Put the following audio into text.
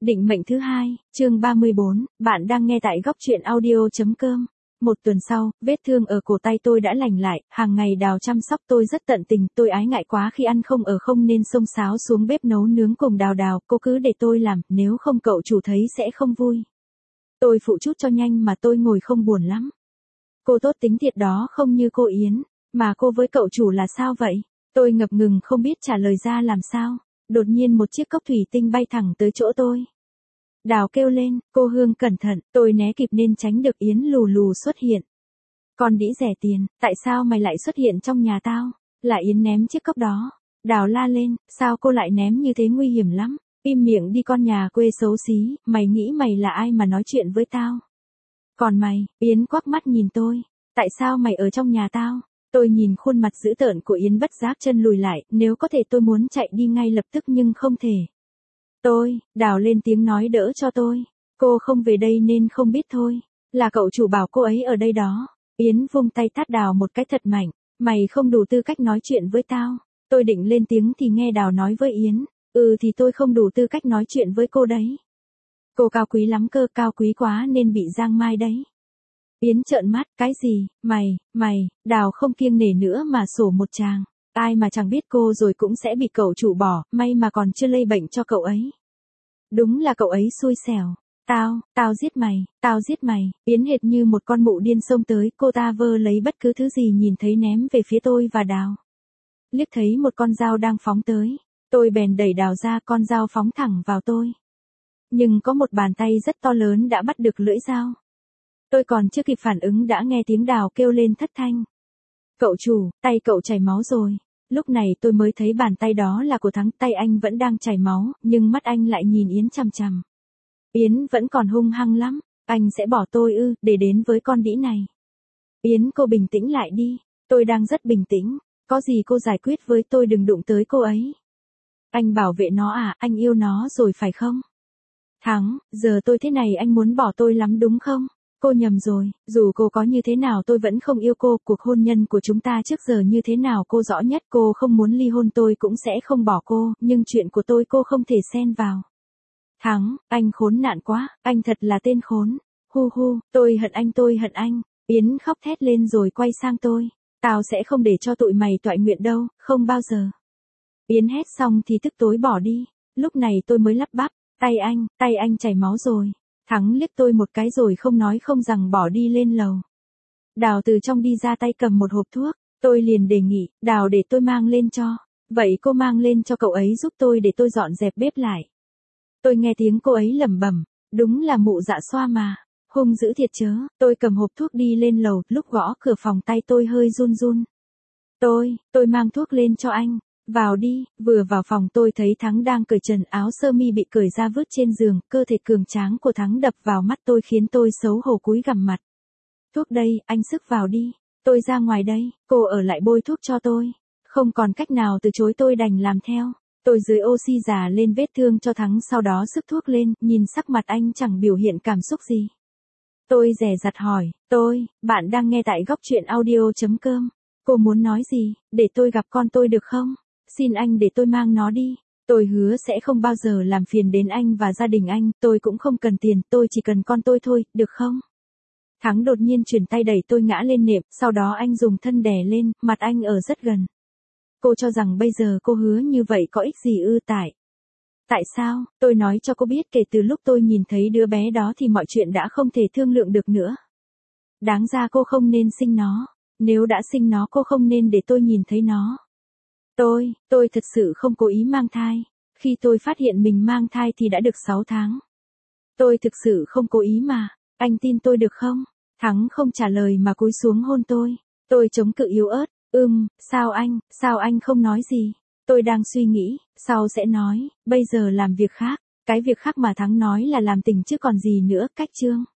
Định mệnh thứ 2, chương 34, bạn đang nghe tại góc truyện audio.com. Một tuần sau, vết thương ở cổ tay tôi đã lành lại, hàng ngày Đào chăm sóc tôi rất tận tình, tôi ái ngại quá khi ăn không ở không nên xông xáo xuống bếp nấu nướng cùng Đào, cô cứ để tôi làm, nếu không cậu chủ thấy sẽ không vui. Tôi phụ chút cho nhanh mà tôi ngồi không buồn lắm. Cô tốt tính thiệt đó, không như cô Yến, mà cô với cậu chủ là sao vậy? Tôi ngập ngừng không biết trả lời ra làm sao. Đột nhiên một chiếc cốc thủy tinh bay thẳng tới chỗ tôi. Đào kêu lên, cô Hương cẩn thận, tôi né kịp nên tránh được Yến lù lù xuất hiện. Con đĩ rẻ tiền, tại sao mày lại xuất hiện trong nhà tao? Là Yến ném chiếc cốc đó. Đào la lên, sao cô lại ném như thế, nguy hiểm lắm. Im miệng đi con nhà quê xấu xí, mày nghĩ mày là ai mà nói chuyện với tao? Còn mày, Yến quắc mắt nhìn tôi, tại sao mày ở trong nhà tao? Tôi nhìn khuôn mặt dữ tợn của Yến bất giác chân lùi lại, nếu có thể tôi muốn chạy đi ngay lập tức nhưng không thể. Đào lên tiếng nói đỡ cho tôi. Cô không về đây nên không biết thôi. Là cậu chủ bảo cô ấy ở đây đó. Yến vung tay tát Đào một cái thật mạnh. Mày không đủ tư cách nói chuyện với tao. Tôi định lên tiếng thì nghe Đào nói với Yến. Thì tôi không đủ tư cách nói chuyện với cô đấy. Cô cao quý lắm cơ, cao quý quá nên bị giang mai đấy. Yến trợn mắt, cái gì, mày, Đào không kiêng nể nữa mà sổ một tràng. Ai mà chẳng biết cô rồi cũng sẽ bị cậu chủ bỏ, may mà còn chưa lây bệnh cho cậu ấy. Đúng là cậu ấy xui xẻo. Tao giết mày, Yến hệt như một con mụ điên xông tới, cô ta vơ lấy bất cứ thứ gì nhìn thấy ném về phía tôi và Đào. Liếc thấy một con dao đang phóng tới, tôi bèn đẩy Đào ra, con dao phóng thẳng vào tôi. Nhưng có một bàn tay rất to lớn đã bắt được lưỡi dao. Tôi còn chưa kịp phản ứng đã nghe tiếng Đào kêu lên thất thanh. Cậu chủ, tay cậu chảy máu rồi. Lúc này tôi mới thấy bàn tay đó là của Thắng, tay anh vẫn đang chảy máu, nhưng mắt anh lại nhìn Yến chằm chằm. Yến vẫn còn hung hăng lắm, anh sẽ bỏ tôi để đến với con đĩ này. Yến, cô bình tĩnh lại đi, tôi đang rất bình tĩnh, có gì cô giải quyết với tôi, đừng đụng tới cô ấy. Anh bảo vệ nó à, anh yêu nó rồi phải không? Thắng, giờ tôi thế này anh muốn bỏ tôi lắm đúng không? Cô nhầm rồi, dù cô có như thế nào tôi vẫn không yêu cô, cuộc hôn nhân của chúng ta trước giờ như thế nào cô rõ nhất, cô không muốn ly hôn tôi cũng sẽ không bỏ cô, nhưng chuyện của tôi cô không thể xen vào. Thắng, anh khốn nạn quá, anh thật là tên khốn. Hu, tôi hận anh. Yến khóc thét lên rồi quay sang tôi. Tao sẽ không để cho tụi mày toại nguyện đâu, không bao giờ. Yến hét xong thì tức tối bỏ đi. Lúc này tôi mới lắp bắp, tay anh chảy máu rồi. Thắng liếc tôi một cái rồi không nói không rằng bỏ đi lên lầu. Đào từ trong đi ra, tay cầm một hộp thuốc. Tôi liền đề nghị, Đào để tôi mang lên cho. Vậy cô mang lên cho cậu ấy giúp tôi để tôi dọn dẹp bếp lại. Tôi nghe tiếng cô ấy lẩm bẩm, đúng là mụ dạ xoa mà, hung dữ thiệt chớ. Tôi cầm hộp thuốc đi lên lầu, lúc gõ cửa phòng tay tôi hơi run. Tôi mang thuốc lên cho anh. Vào đi. Vừa vào phòng tôi thấy Thắng đang cởi trần, áo sơ mi bị cởi ra vứt trên giường, cơ thể cường tráng của Thắng đập vào mắt tôi khiến tôi xấu hổ cúi gằm mặt. Thuốc đây, anh sức vào đi. Tôi ra ngoài đây, cô ở lại bôi thuốc cho tôi. Không còn cách nào từ chối, tôi đành làm theo. Tôi dưới oxy già lên vết thương cho Thắng, sau đó sức thuốc lên, nhìn sắc mặt anh chẳng biểu hiện cảm xúc gì. Tôi dè dặt hỏi, bạn đang nghe tại góc truyện audio.com. Cô muốn nói gì, để tôi gặp con tôi được không? Xin anh để tôi mang nó đi. Tôi hứa sẽ không bao giờ làm phiền đến anh và gia đình anh, tôi cũng không cần tiền, tôi chỉ cần con tôi thôi, được không? Thắng đột nhiên chuyển tay đẩy tôi ngã lên nệm, sau đó anh dùng thân đè lên, mặt anh ở rất gần. Cô cho rằng bây giờ cô hứa như vậy có ích gì Tại sao? Tôi nói cho cô biết, kể từ lúc tôi nhìn thấy đứa bé đó thì mọi chuyện đã không thể thương lượng được nữa. Đáng ra cô không nên sinh nó. Nếu đã sinh nó cô không nên để tôi nhìn thấy nó. Tôi thật sự không cố ý mang thai. Khi tôi phát hiện mình mang thai thì đã được 6 tháng. Tôi thực sự không cố ý mà. Anh tin tôi được không? Thắng không trả lời mà cúi xuống hôn tôi. Tôi chống cự yếu ớt. Sao anh không nói gì? Tôi đang suy nghĩ, sau sẽ nói, bây giờ làm việc khác. Cái việc khác mà Thắng nói là làm tình chứ còn gì nữa, cách chương.